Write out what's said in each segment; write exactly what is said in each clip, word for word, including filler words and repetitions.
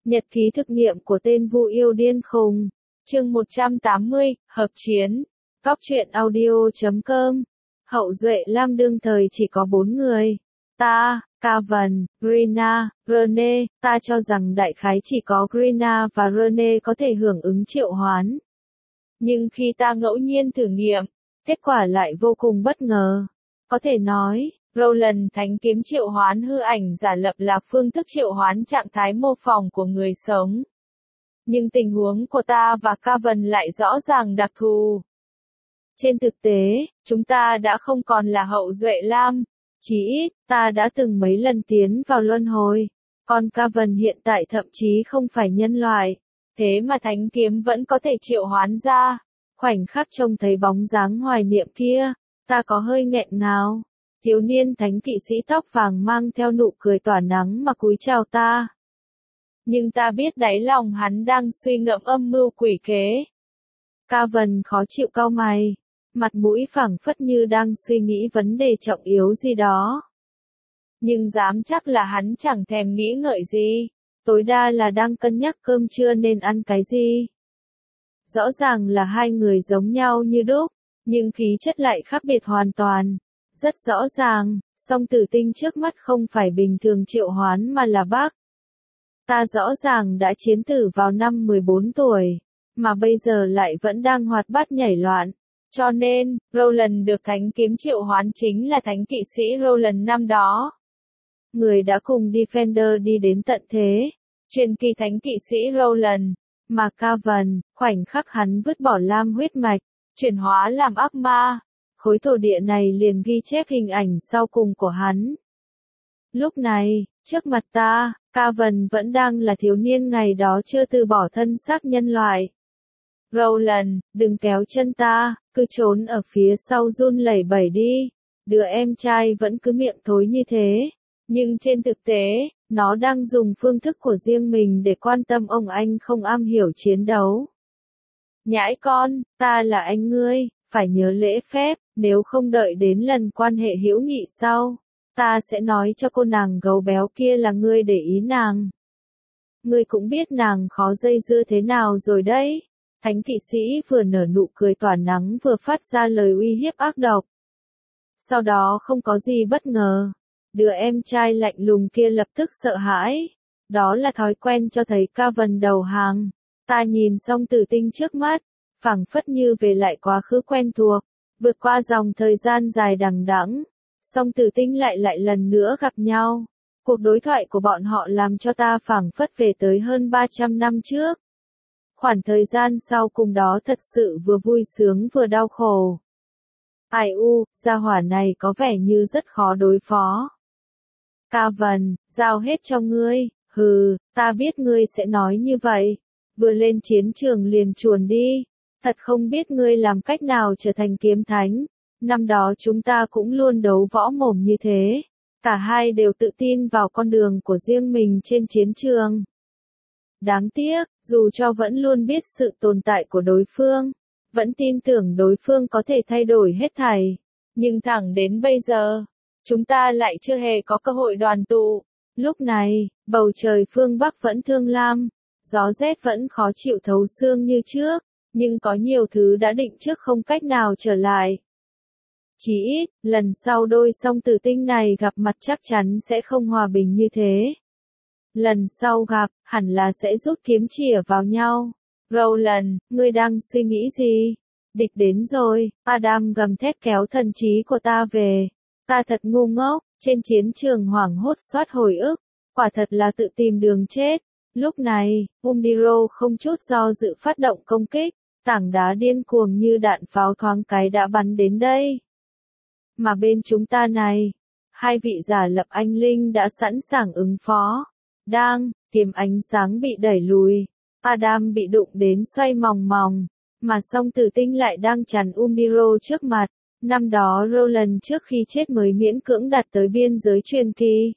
Nhật ký thực nghiệm của tên Vu Yêu Điên Khùng. Chương một trăm tám mươi, Hợp Chiến. Góc truyện audio chấm com. Hậu duệ Lam đương thời chỉ có bốn người. Ta, Cavan, Grina, Rene. Ta cho rằng đại khái chỉ có Grina và Rene có thể hưởng ứng triệu hoán. Nhưng khi ta ngẫu nhiên thử nghiệm, kết quả lại vô cùng bất ngờ. Có thể nói, Roland Thánh Kiếm triệu hoán hư ảnh giả lập là phương thức triệu hoán trạng thái mô phỏng của người sống. Nhưng tình huống của ta và Cavan lại rõ ràng đặc thù. Trên thực tế, chúng ta đã không còn là hậu duệ Lam, chí ít, ta đã từng mấy lần tiến vào luân hồi. Còn Cavan hiện tại thậm chí không phải nhân loại, thế mà Thánh Kiếm vẫn có thể triệu hoán ra. Khoảnh khắc trông thấy bóng dáng hoài niệm kia, ta có hơi nghẹn ngào. Thiếu niên thánh kỵ sĩ tóc vàng mang theo nụ cười tỏa nắng mà cúi chào ta. Nhưng ta biết đáy lòng hắn đang suy ngẫm âm mưu quỷ kế. Cavan khó chịu cau mày, mặt mũi phảng phất như đang suy nghĩ vấn đề trọng yếu gì đó. Nhưng dám chắc là hắn chẳng thèm nghĩ ngợi gì, tối đa là đang cân nhắc cơm trưa nên ăn cái gì. Rõ ràng là hai người giống nhau như đúc, nhưng khí chất lại khác biệt hoàn toàn. Rất rõ ràng, song tử tinh trước mắt không phải bình thường triệu hoán mà là bác. Ta rõ ràng đã chiến tử vào năm mười bốn tuổi, mà bây giờ lại vẫn đang hoạt bát nhảy loạn. Cho nên, Roland được Thánh Kiếm triệu hoán chính là thánh kỵ sĩ Roland năm đó. Người đã cùng Defender đi đến tận thế, truyền kỳ thánh kỵ sĩ Roland, mà Cavan, khoảnh khắc hắn vứt bỏ lam huyết mạch, chuyển hóa làm ác ma. Khối thổ địa này liền ghi chép hình ảnh sau cùng của hắn. Lúc này, trước mặt ta, Cavan vẫn đang là thiếu niên ngày đó chưa từ bỏ thân xác nhân loại. Roland, đừng kéo chân ta, cứ trốn ở phía sau run lẩy bẩy đi. Đứa em trai vẫn cứ miệng thối như thế. Nhưng trên thực tế, nó đang dùng phương thức của riêng mình để quan tâm ông anh không am hiểu chiến đấu. Nhãi con, ta là anh ngươi, phải nhớ lễ phép, nếu không đợi đến lần quan hệ hữu nghị sau, ta sẽ nói cho cô nàng gấu béo kia là ngươi để ý nàng. Ngươi cũng biết nàng khó dây dưa thế nào rồi đấy. Thánh kỵ sĩ vừa nở nụ cười tỏa nắng vừa phát ra lời uy hiếp ác độc. Sau đó không có gì bất ngờ, đứa em trai lạnh lùng kia lập tức sợ hãi. Đó là thói quen cho thấy Cavan đầu hàng. Ta nhìn xong tử tinh trước mắt, phảng phất như về lại quá khứ quen thuộc, vượt qua dòng thời gian dài đằng đẵng, song tử tinh lại lại lần nữa gặp nhau. Cuộc đối thoại của bọn họ làm cho ta phảng phất về tới hơn ba trăm năm trước. Khoảng thời gian sau cùng đó thật sự vừa vui sướng vừa đau khổ. Ai u, gia hỏa này có vẻ như rất khó đối phó. Cavan, giao hết cho ngươi, hừ, ta biết ngươi sẽ nói như vậy. Vừa lên chiến trường liền chuồn đi. Thật không biết ngươi làm cách nào trở thành kiếm thánh. Năm đó chúng ta cũng luôn đấu võ mồm như thế. Cả hai đều tự tin vào con đường của riêng mình trên chiến trường. Đáng tiếc, dù cho vẫn luôn biết sự tồn tại của đối phương, vẫn tin tưởng đối phương có thể thay đổi hết thảy. Nhưng thẳng đến bây giờ, chúng ta lại chưa hề có cơ hội đoàn tụ. Lúc này, bầu trời phương Bắc vẫn thương lam, gió rét vẫn khó chịu thấu xương như trước. Nhưng có nhiều thứ đã định trước không cách nào trở lại. Chỉ ít, lần sau đôi song tử tinh này gặp mặt chắc chắn sẽ không hòa bình như thế. Lần sau gặp, hẳn là sẽ rút kiếm chĩa vào nhau. Roland, ngươi đang suy nghĩ gì? Địch đến rồi, Adam gầm thét kéo thần trí của ta về. Ta thật ngu ngốc, trên chiến trường hoảng hốt xoát hồi ức. Quả thật là tự tìm đường chết. Lúc này, Umdiro không chút do dự phát động công kích. Tảng đá điên cuồng như đạn pháo thoáng cái đã bắn đến đây. Mà bên chúng ta này, hai vị giả lập anh linh đã sẵn sàng ứng phó. Đang, kiếm ánh sáng bị đẩy lùi. Adam bị đụng đến xoay mòng mòng. Mà song tử tinh lại đang chắn Umdiro trước mặt. Năm đó Roland trước khi chết mới miễn cưỡng đạt tới biên giới truyền kỳ.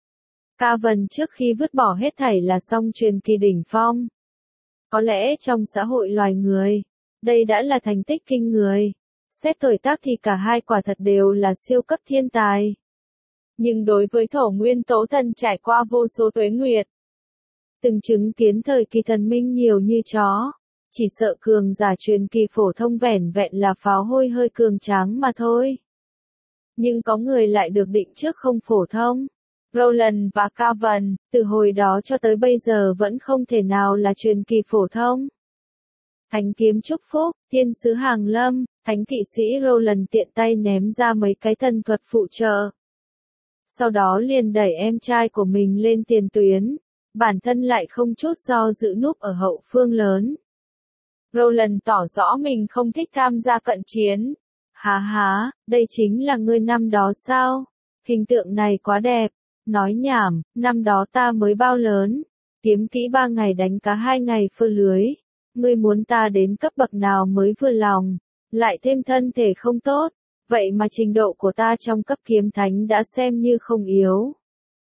Cavan trước khi vứt bỏ hết thảy là song truyền kỳ đỉnh phong. Có lẽ trong xã hội loài người, đây đã là thành tích kinh người. Xét tuổi tác thì cả hai quả thật đều là siêu cấp thiên tài. Nhưng đối với thổ nguyên tố thần trải qua vô số tuế nguyệt, từng chứng kiến thời kỳ thần minh nhiều như chó. Chỉ sợ cường giả truyền kỳ phổ thông vẻn vẹn là pháo hôi hơi cường tráng mà thôi. Nhưng có người lại được định trước không phổ thông. Roland và Cavan, từ hồi đó cho tới bây giờ vẫn không thể nào là truyền kỳ phổ thông. Thánh kiếm chúc phúc, thiên sứ hàng lâm, thánh kỵ sĩ Roland tiện tay ném ra mấy cái thần thuật phụ trợ. Sau đó liền đẩy em trai của mình lên tiền tuyến, bản thân lại không chút do dự núp ở hậu phương lớn. Roland tỏ rõ mình không thích tham gia cận chiến. Há há, đây chính là ngươi năm đó sao? Hình tượng này quá đẹp. Nói nhảm, năm đó ta mới bao lớn. Kiếm kỹ ba ngày đánh cá hai ngày phơ lưới. Ngươi muốn ta đến cấp bậc nào mới vừa lòng. Lại thêm thân thể không tốt. Vậy mà trình độ của ta trong cấp kiếm thánh đã xem như không yếu.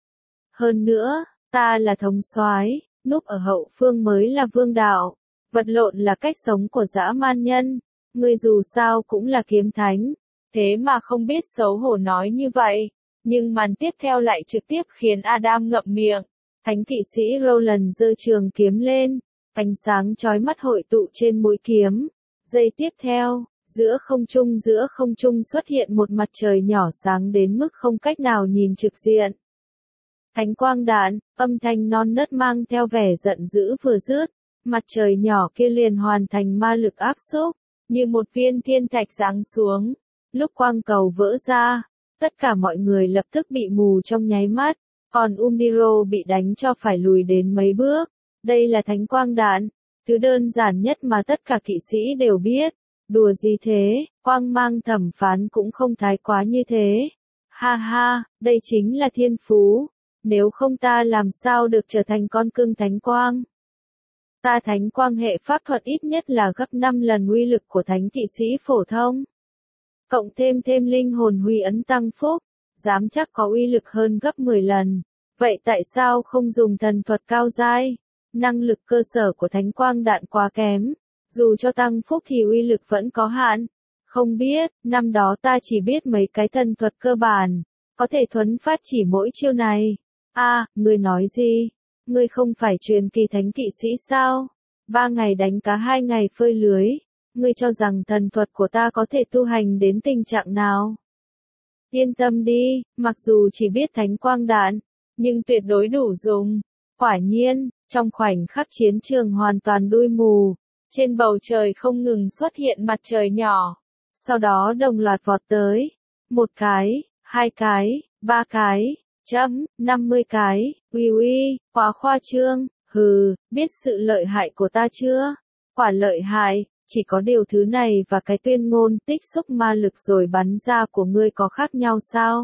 Hơn nữa, ta là thống soái, núp ở hậu phương mới là vương đạo. Vật lộn là cách sống của dã man nhân. Ngươi dù sao cũng là kiếm thánh. Thế mà không biết xấu hổ nói như vậy. Nhưng màn tiếp theo lại trực tiếp khiến Adam ngậm miệng. Thánh kỵ sĩ Roland giơ trường kiếm lên. Ánh sáng chói mắt hội tụ trên mũi kiếm. Giây tiếp theo, giữa không trung giữa không trung xuất hiện một mặt trời nhỏ sáng đến mức không cách nào nhìn trực diện. Thánh quang đạn, âm thanh non nớt mang theo vẻ giận dữ vừa dứt. Mặt trời nhỏ kia liền hoàn thành ma lực áp xúc, như một viên thiên thạch giáng xuống. Lúc quang cầu vỡ ra, tất cả mọi người lập tức bị mù trong nháy mắt, còn Umdiro bị đánh cho phải lùi đến mấy bước. Đây là thánh quang đạn, thứ đơn giản nhất mà tất cả kỵ sĩ đều biết. Đùa gì thế, quang mang thẩm phán cũng không thái quá như thế. Ha ha, đây chính là thiên phú. Nếu không ta làm sao được trở thành con cưng thánh quang. Ta thánh quang hệ pháp thuật ít nhất là gấp năm lần uy lực của thánh kỵ sĩ phổ thông. Cộng thêm thêm linh hồn huy ấn tăng phúc, dám chắc có uy lực hơn gấp mười lần. Vậy tại sao không dùng thần thuật cao giai? Năng lực cơ sở của thánh quang đạn quá kém. Dù cho tăng phúc thì uy lực vẫn có hạn. Không biết, năm đó ta chỉ biết mấy cái thần thuật cơ bản. Có thể thuấn phát chỉ mỗi chiêu này. A, à, ngươi nói gì? Ngươi không phải truyền kỳ thánh kỵ sĩ sao? Ba ngày đánh cá hai ngày phơi lưới. Ngươi cho rằng thần thuật của ta có thể tu hành đến tình trạng nào? Yên tâm đi, mặc dù chỉ biết thánh quang đạn, nhưng tuyệt đối đủ dùng. Quả nhiên, trong khoảnh khắc chiến trường hoàn toàn đuôi mù, trên bầu trời không ngừng xuất hiện mặt trời nhỏ. Sau đó đồng loạt vọt tới. Một cái, hai cái, ba cái. Chấm, năm mươi cái, uy uy, quá khoa trương, hừ, biết sự lợi hại của ta chưa? Quả lợi hại, chỉ có điều thứ này và cái tuyên ngôn tích xúc ma lực rồi bắn ra của ngươi có khác nhau sao?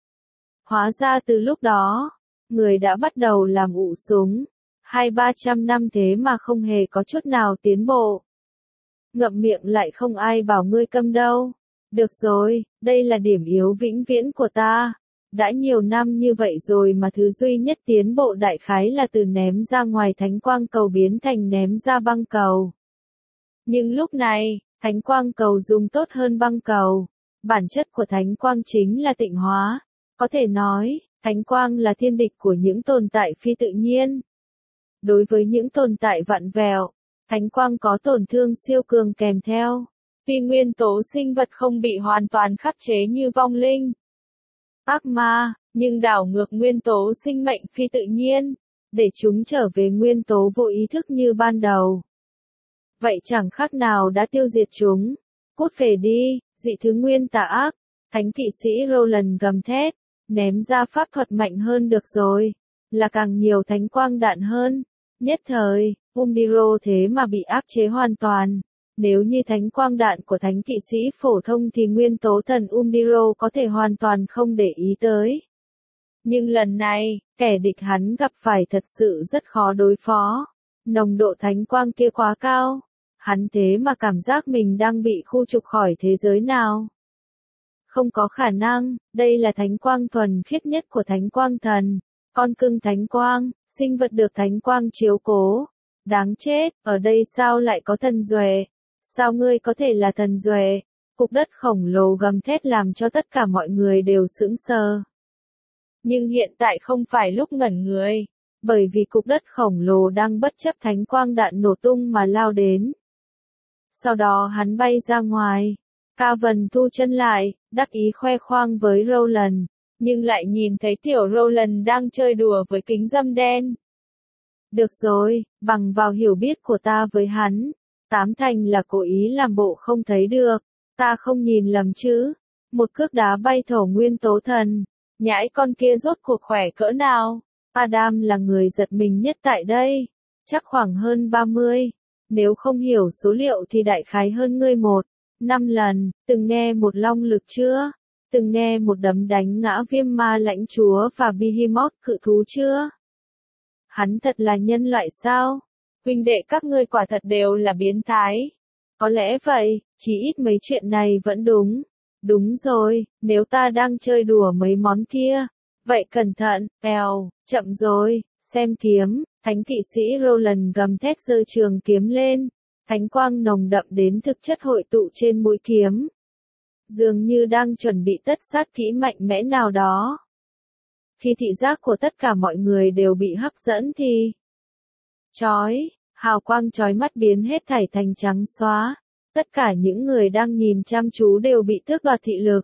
Hóa ra từ lúc đó, người đã bắt đầu làm ụ súng, hai ba trăm năm thế mà không hề có chút nào tiến bộ. Ngậm miệng lại không ai bảo ngươi câm đâu. Được rồi, đây là điểm yếu vĩnh viễn của ta. Đã nhiều năm như vậy rồi mà thứ duy nhất tiến bộ đại khái là từ ném ra ngoài thánh quang cầu biến thành ném ra băng cầu. Nhưng lúc này, thánh quang cầu dùng tốt hơn băng cầu. Bản chất của thánh quang chính là tịnh hóa. Có thể nói, thánh quang là thiên địch của những tồn tại phi tự nhiên. Đối với những tồn tại vặn vẹo, thánh quang có tổn thương siêu cường kèm theo. Vì nguyên tố sinh vật không bị hoàn toàn khắc chế như vong linh, ác ma, nhưng đảo ngược nguyên tố sinh mệnh phi tự nhiên, để chúng trở về nguyên tố vô ý thức như ban đầu. Vậy chẳng khác nào đã tiêu diệt chúng. Cút về đi, dị thứ nguyên tà ác. Thánh kỵ sĩ Roland gầm thét, ném ra pháp thuật mạnh hơn được rồi, là càng nhiều thánh quang đạn hơn. Nhất thời, Umdiro thế mà bị áp chế hoàn toàn. Nếu như thánh quang đạn của thánh kỵ sĩ phổ thông thì nguyên tố thần Umdiro có thể hoàn toàn không để ý tới. Nhưng lần này, kẻ địch hắn gặp phải thật sự rất khó đối phó. Nồng độ thánh quang kia quá cao. Hắn thế mà cảm giác mình đang bị khu trục khỏi thế giới nào. Không có khả năng, đây là thánh quang thuần khiết nhất của thánh quang thần. Con cưng thánh quang, sinh vật được thánh quang chiếu cố. Đáng chết, ở đây sao lại có thần duệ? Sao ngươi có thể là thần duệ? Cục đất khổng lồ gầm thét làm cho tất cả mọi người đều sững sờ. Nhưng hiện tại không phải lúc ngẩn người. bởi vì cục đất khổng lồ đang bất chấp thánh quang đạn nổ tung mà lao đến. Sau đó hắn bay ra ngoài. Cavan thu chân lại, đắc ý khoe khoang với Roland, nhưng lại nhìn thấy tiểu Roland đang chơi đùa với kính râm đen. Được rồi, bằng vào hiểu biết của ta với hắn, tám thành là cố ý làm bộ không thấy được, ta không nhìn lầm chứ. Một cước đá bay thổ nguyên tố thần, nhãi con kia rốt cuộc khỏe cỡ nào. Adam là người giật mình nhất tại đây, chắc khoảng hơn ba mươi, nếu không hiểu số liệu thì đại khái hơn ngươi một, năm lần. Từng nghe một long lực chưa? Từng nghe một đấm đánh ngã viêm ma lãnh chúa và behemoth cự thú chưa? Hắn thật là nhân loại sao? Huynh đệ các ngươi quả thật đều là biến thái. Có lẽ vậy, chỉ ít mấy chuyện này vẫn đúng. Đúng rồi, nếu ta đang chơi đùa mấy món kia. Vậy cẩn thận, èo, chậm rồi, xem kiếm. Thánh kỵ sĩ Roland gầm thét giơ trường kiếm lên. Thánh quang nồng đậm đến thực chất hội tụ trên mũi kiếm. Dường như đang chuẩn bị tất sát kỹ mạnh mẽ nào đó. Khi thị giác của tất cả mọi người đều bị hấp dẫn thì chói, hào quang chói mắt biến hết thảy thành trắng xóa. Tất cả những người đang nhìn chăm chú đều bị tước đoạt thị lực.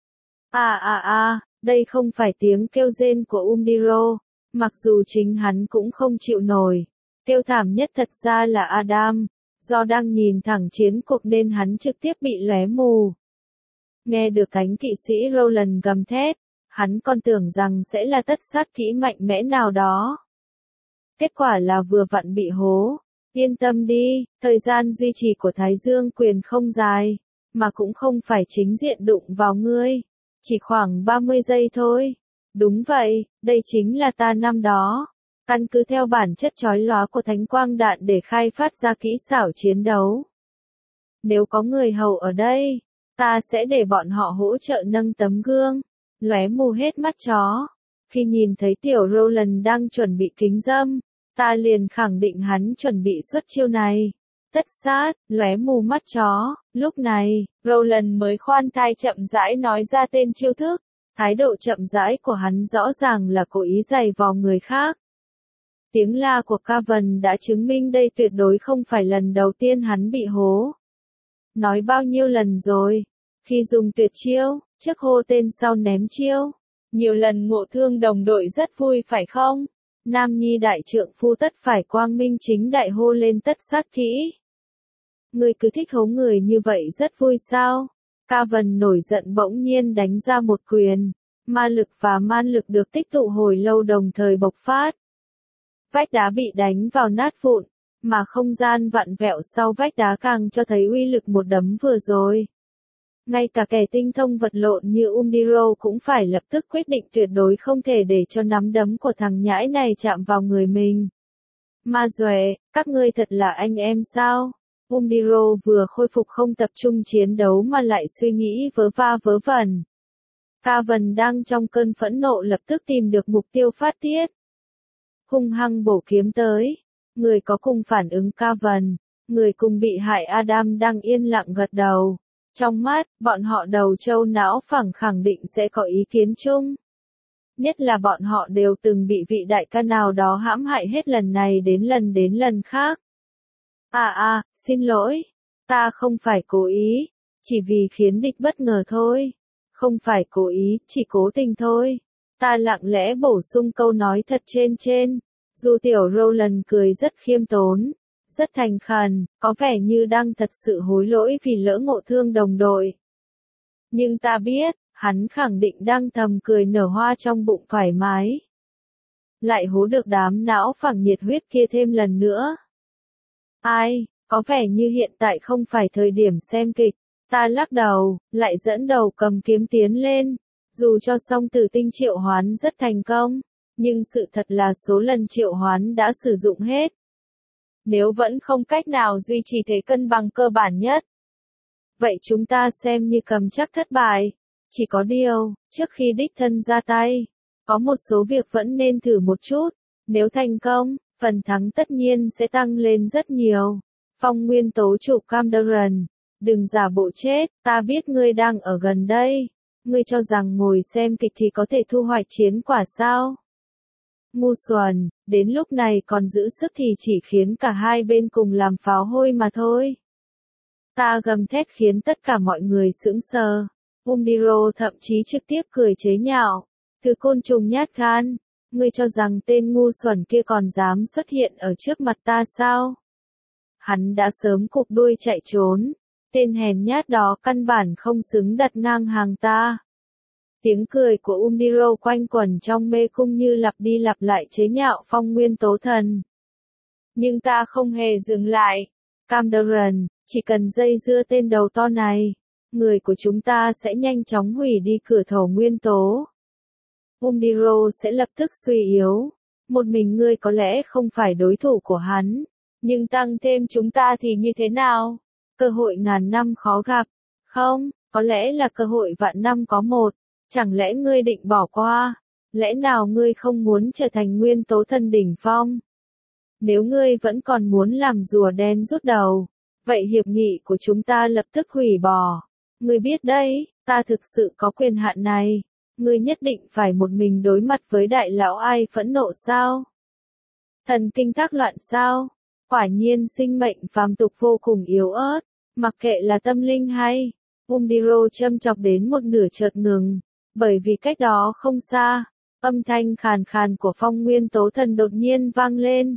À à à, đây không phải tiếng kêu rên của Umdiro, mặc dù chính hắn cũng không chịu nổi. Kêu thảm nhất thật ra là Adam, do đang nhìn thẳng chiến cuộc nên hắn trực tiếp bị lóe mù. Nghe được cánh kỵ sĩ Roland gầm thét, hắn còn tưởng rằng sẽ là tất sát kỹ mạnh mẽ nào đó. Kết quả là vừa vặn bị hố. Yên tâm đi, thời gian duy trì của Thái Dương quyền không dài, mà cũng không phải chính diện đụng vào ngươi. Chỉ khoảng ba mươi giây thôi. Đúng vậy, đây chính là ta năm đó. Căn cứ theo bản chất chói lóa của thánh quang đạn để khai phát ra kỹ xảo chiến đấu. Nếu có người hầu ở đây, ta sẽ để bọn họ hỗ trợ nâng tấm gương. Lóe mù hết mắt chó. Khi nhìn thấy tiểu Roland đang chuẩn bị kính dâm, ta liền khẳng định hắn chuẩn bị xuất chiêu này. Tất sát, lóe mù mắt chó. Lúc này, Roland mới khoan thai chậm rãi nói ra tên chiêu thức. Thái độ chậm rãi của hắn rõ ràng là cố ý giày vò người khác. Tiếng la của Cavan đã chứng minh đây tuyệt đối không phải lần đầu tiên hắn bị hố. Nói bao nhiêu lần rồi, khi dùng tuyệt chiêu, trước hô tên sau ném chiêu. Nhiều lần ngộ thương đồng đội rất vui phải không? Nam nhi đại trượng phu tất phải quang minh chính đại hô lên tất sát kỹ. Ngươi cứ thích hố người như vậy rất vui sao? Cavan nổi giận bỗng nhiên đánh ra một quyền. Ma lực và man lực được tích tụ hồi lâu đồng thời bộc phát. Vách đá bị đánh vào nát vụn, mà không gian vặn vẹo sau vách đá càng cho thấy uy lực một đấm vừa rồi. Ngay cả kẻ tinh thông vật lộn như Umdiro cũng phải lập tức quyết định tuyệt đối không thể để cho nắm đấm của thằng nhãi này chạm vào người mình. Ma Duệ, các ngươi thật là anh em sao? Umdiro vừa khôi phục không tập trung chiến đấu mà lại suy nghĩ vớ va vớ vẩn. Cavan đang trong cơn phẫn nộ lập tức tìm được mục tiêu phát tiết. Hung hăng bổ kiếm tới. Người có cùng phản ứng Cavan, người cùng bị hại Adam đang yên lặng gật đầu. Trong mắt, bọn họ đầu trâu não phẳng khẳng định sẽ có ý kiến chung. Nhất là bọn họ đều từng bị vị đại ca nào đó hãm hại hết lần này đến lần đến lần khác. À à, xin lỗi. Ta không phải cố ý. Chỉ vì khiến địch bất ngờ thôi. Không phải cố ý, chỉ cố tình thôi. Ta lặng lẽ bổ sung câu nói thật trên trên. Dù tiểu Roland cười rất khiêm tốn, rất thành khẩn, có vẻ như đang thật sự hối lỗi vì lỡ ngộ thương đồng đội. Nhưng ta biết, hắn khẳng định đang thầm cười nở hoa trong bụng thoải mái. Lại hố được đám não phẳng nhiệt huyết kia thêm lần nữa. Ai, có vẻ như hiện tại không phải thời điểm xem kịch. Ta lắc đầu, lại dẫn đầu cầm kiếm tiến lên. Dù cho song tử tinh triệu hoán rất thành công, nhưng sự thật là số lần triệu hoán đã sử dụng hết. Nếu vẫn không cách nào duy trì thế cân bằng cơ bản nhất, vậy chúng ta xem như cầm chắc thất bại. Chỉ có điều, trước khi đích thân ra tay, có một số việc vẫn nên thử một chút. Nếu thành công, phần thắng tất nhiên sẽ tăng lên rất nhiều. Phong nguyên tố chủ Camderon, đừng giả bộ chết, ta biết ngươi đang ở gần đây. Ngươi cho rằng ngồi xem kịch thì có thể thu hoạch chiến quả sao? Ngu xuẩn, đến lúc này còn giữ sức thì chỉ khiến cả hai bên cùng làm pháo hôi mà thôi. Ta gầm thét khiến tất cả mọi người sững sờ. Umdiro thậm chí trực tiếp cười chế nhạo. Thứ côn trùng nhát gan, ngươi cho rằng tên ngu xuẩn kia còn dám xuất hiện ở trước mặt ta sao? Hắn đã sớm cụp đuôi chạy trốn. Tên hèn nhát đó căn bản không xứng đặt ngang hàng ta. Tiếng cười của Umdiro quanh quẩn trong mê cung như lặp đi lặp lại chế nhạo Phong Nguyên Tố Thần. Nhưng ta không hề dừng lại. Kamdaran, chỉ cần dây dưa tên đầu to này, người của chúng ta sẽ nhanh chóng hủy đi cửa thổ nguyên tố. Umdiro sẽ lập tức suy yếu. Một mình ngươi có lẽ không phải đối thủ của hắn, nhưng tăng thêm chúng ta thì như thế nào? Cơ hội ngàn năm khó gặp. Không, có lẽ là cơ hội vạn năm có một. Chẳng lẽ ngươi định bỏ qua? Lẽ nào ngươi không muốn trở thành nguyên tố thần đỉnh phong? Nếu ngươi vẫn còn muốn làm rùa đen rút đầu, vậy hiệp nghị của chúng ta lập tức hủy bỏ. Ngươi biết đấy, ta thực sự có quyền hạn này. Ngươi nhất định phải một mình đối mặt với đại lão ai phẫn nộ sao? Thần kinh thác loạn sao? Quả nhiên sinh mệnh phàm tục vô cùng yếu ớt, mặc kệ là tâm linh hay. Umdiro châm chọc đến một nửa chợt ngừng, bởi vì cách đó không xa, âm thanh khàn khàn của Phong Nguyên Tố Thần đột nhiên vang lên.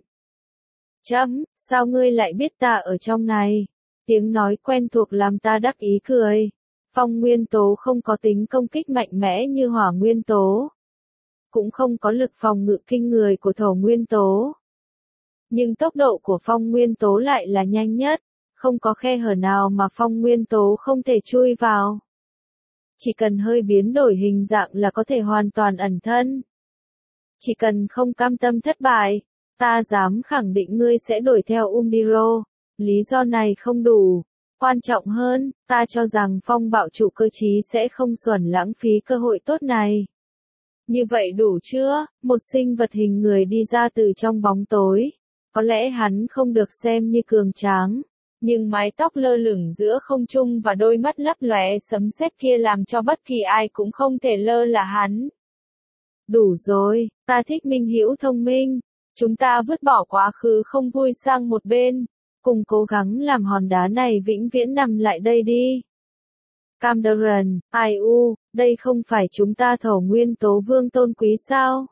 Chấm, sao ngươi lại biết ta ở trong này? Tiếng nói quen thuộc làm ta đắc ý cười. Phong Nguyên Tố không có tính công kích mạnh mẽ như Hỏa Nguyên Tố, cũng không có lực phòng ngự kinh người của Thổ Nguyên Tố. Nhưng tốc độ của Phong Nguyên Tố lại là nhanh nhất, không có khe hở nào mà Phong Nguyên Tố không thể chui vào. Chỉ cần hơi biến đổi hình dạng là có thể hoàn toàn ẩn thân. Chỉ cần không cam tâm thất bại, ta dám khẳng định ngươi sẽ đuổi theo Umdiro. Lý do này không đủ. Quan trọng hơn, ta cho rằng Phong Bạo Chủ cơ trí sẽ không xuẩn lãng phí cơ hội tốt này. Như vậy đủ chưa? Một sinh vật hình người đi ra từ trong bóng tối. Có lẽ hắn không được xem như cường tráng, nhưng mái tóc lơ lửng giữa không trung và đôi mắt lấp lóe sấm sét kia làm cho bất kỳ ai cũng không thể lơ là hắn. Đủ rồi, ta thích Minh Hữu thông minh. Chúng ta vứt bỏ quá khứ không vui sang một bên, cùng cố gắng làm hòn đá này vĩnh viễn nằm lại đây đi. Kamdaran, ai u, đây không phải chúng ta Thổ Nguyên Tố Vương tôn quý sao?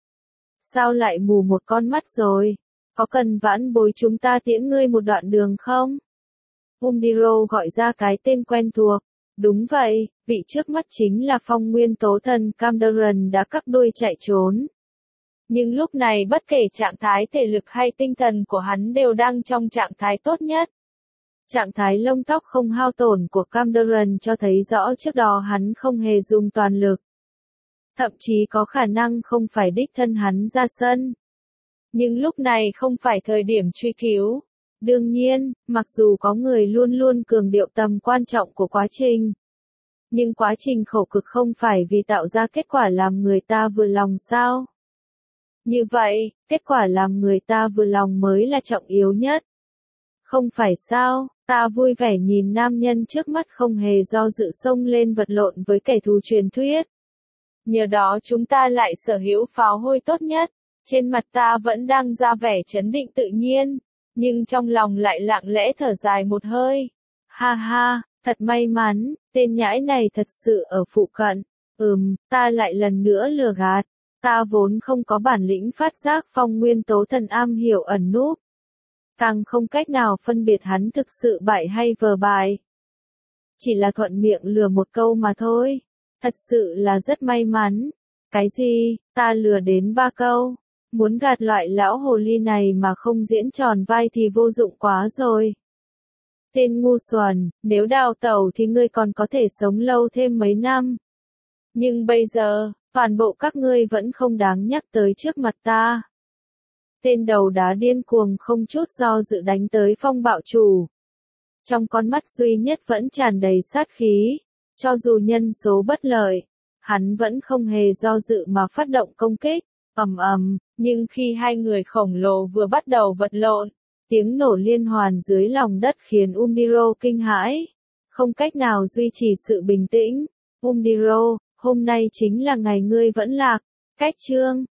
Sao lại mù một con mắt rồi? Có cần vãn bối chúng ta tiễn ngươi một đoạn đường không? Umdiro gọi ra cái tên quen thuộc. Đúng vậy, vị trước mắt chính là Phong Nguyên Tố Thần Kamdaran đã cắp đuôi chạy trốn. Nhưng lúc này bất kể trạng thái thể lực hay tinh thần của hắn đều đang trong trạng thái tốt nhất. Trạng thái lông tóc không hao tổn của Kamdaran cho thấy rõ trước đó hắn không hề dùng toàn lực. Thậm chí có khả năng không phải đích thân hắn ra sân. Nhưng lúc này không phải thời điểm truy cứu. Đương nhiên, mặc dù có người luôn luôn cường điệu tầm quan trọng của quá trình, nhưng quá trình khổ cực không phải vì tạo ra kết quả làm người ta vừa lòng sao? Như vậy, kết quả làm người ta vừa lòng mới là trọng yếu nhất. Không phải sao? Ta vui vẻ nhìn nam nhân trước mắt không hề do dự xông lên vật lộn với kẻ thù truyền thuyết. Nhờ đó chúng ta lại sở hữu pháo hôi tốt nhất. Trên mặt ta vẫn đang ra vẻ trấn định tự nhiên, nhưng trong lòng lại lặng lẽ thở dài một hơi. Ha ha, thật may mắn, tên nhãi này thật sự ở phụ cận. Ừm, ta lại lần nữa lừa gạt. Ta vốn không có bản lĩnh phát giác Phong Nguyên Tố Thần am hiểu ẩn núp. Càng không cách nào phân biệt hắn thực sự bại hay vờ bại. Chỉ là thuận miệng lừa một câu mà thôi. Thật sự là rất may mắn. Cái gì, ta lừa đến ba câu. Muốn gạt loại lão hồ ly này mà không diễn tròn vai thì vô dụng quá rồi. Tên ngu xuẩn, nếu đào tẩu thì ngươi còn có thể sống lâu thêm mấy năm. Nhưng bây giờ, toàn bộ các ngươi vẫn không đáng nhắc tới trước mặt ta. Tên đầu đá điên cuồng không chút do dự đánh tới Phong Bạo Chủ. Trong con mắt duy nhất vẫn tràn đầy sát khí. Cho dù nhân số bất lợi, hắn vẫn không hề do dự mà phát động công kích. Ầm ầm, nhưng khi hai người khổng lồ vừa bắt đầu vật lộn, tiếng nổ liên hoàn dưới lòng đất khiến Umdiro kinh hãi, không cách nào duy trì sự bình tĩnh. Umdiro, hôm nay chính là ngày ngươi vẫn lạc. Cách chương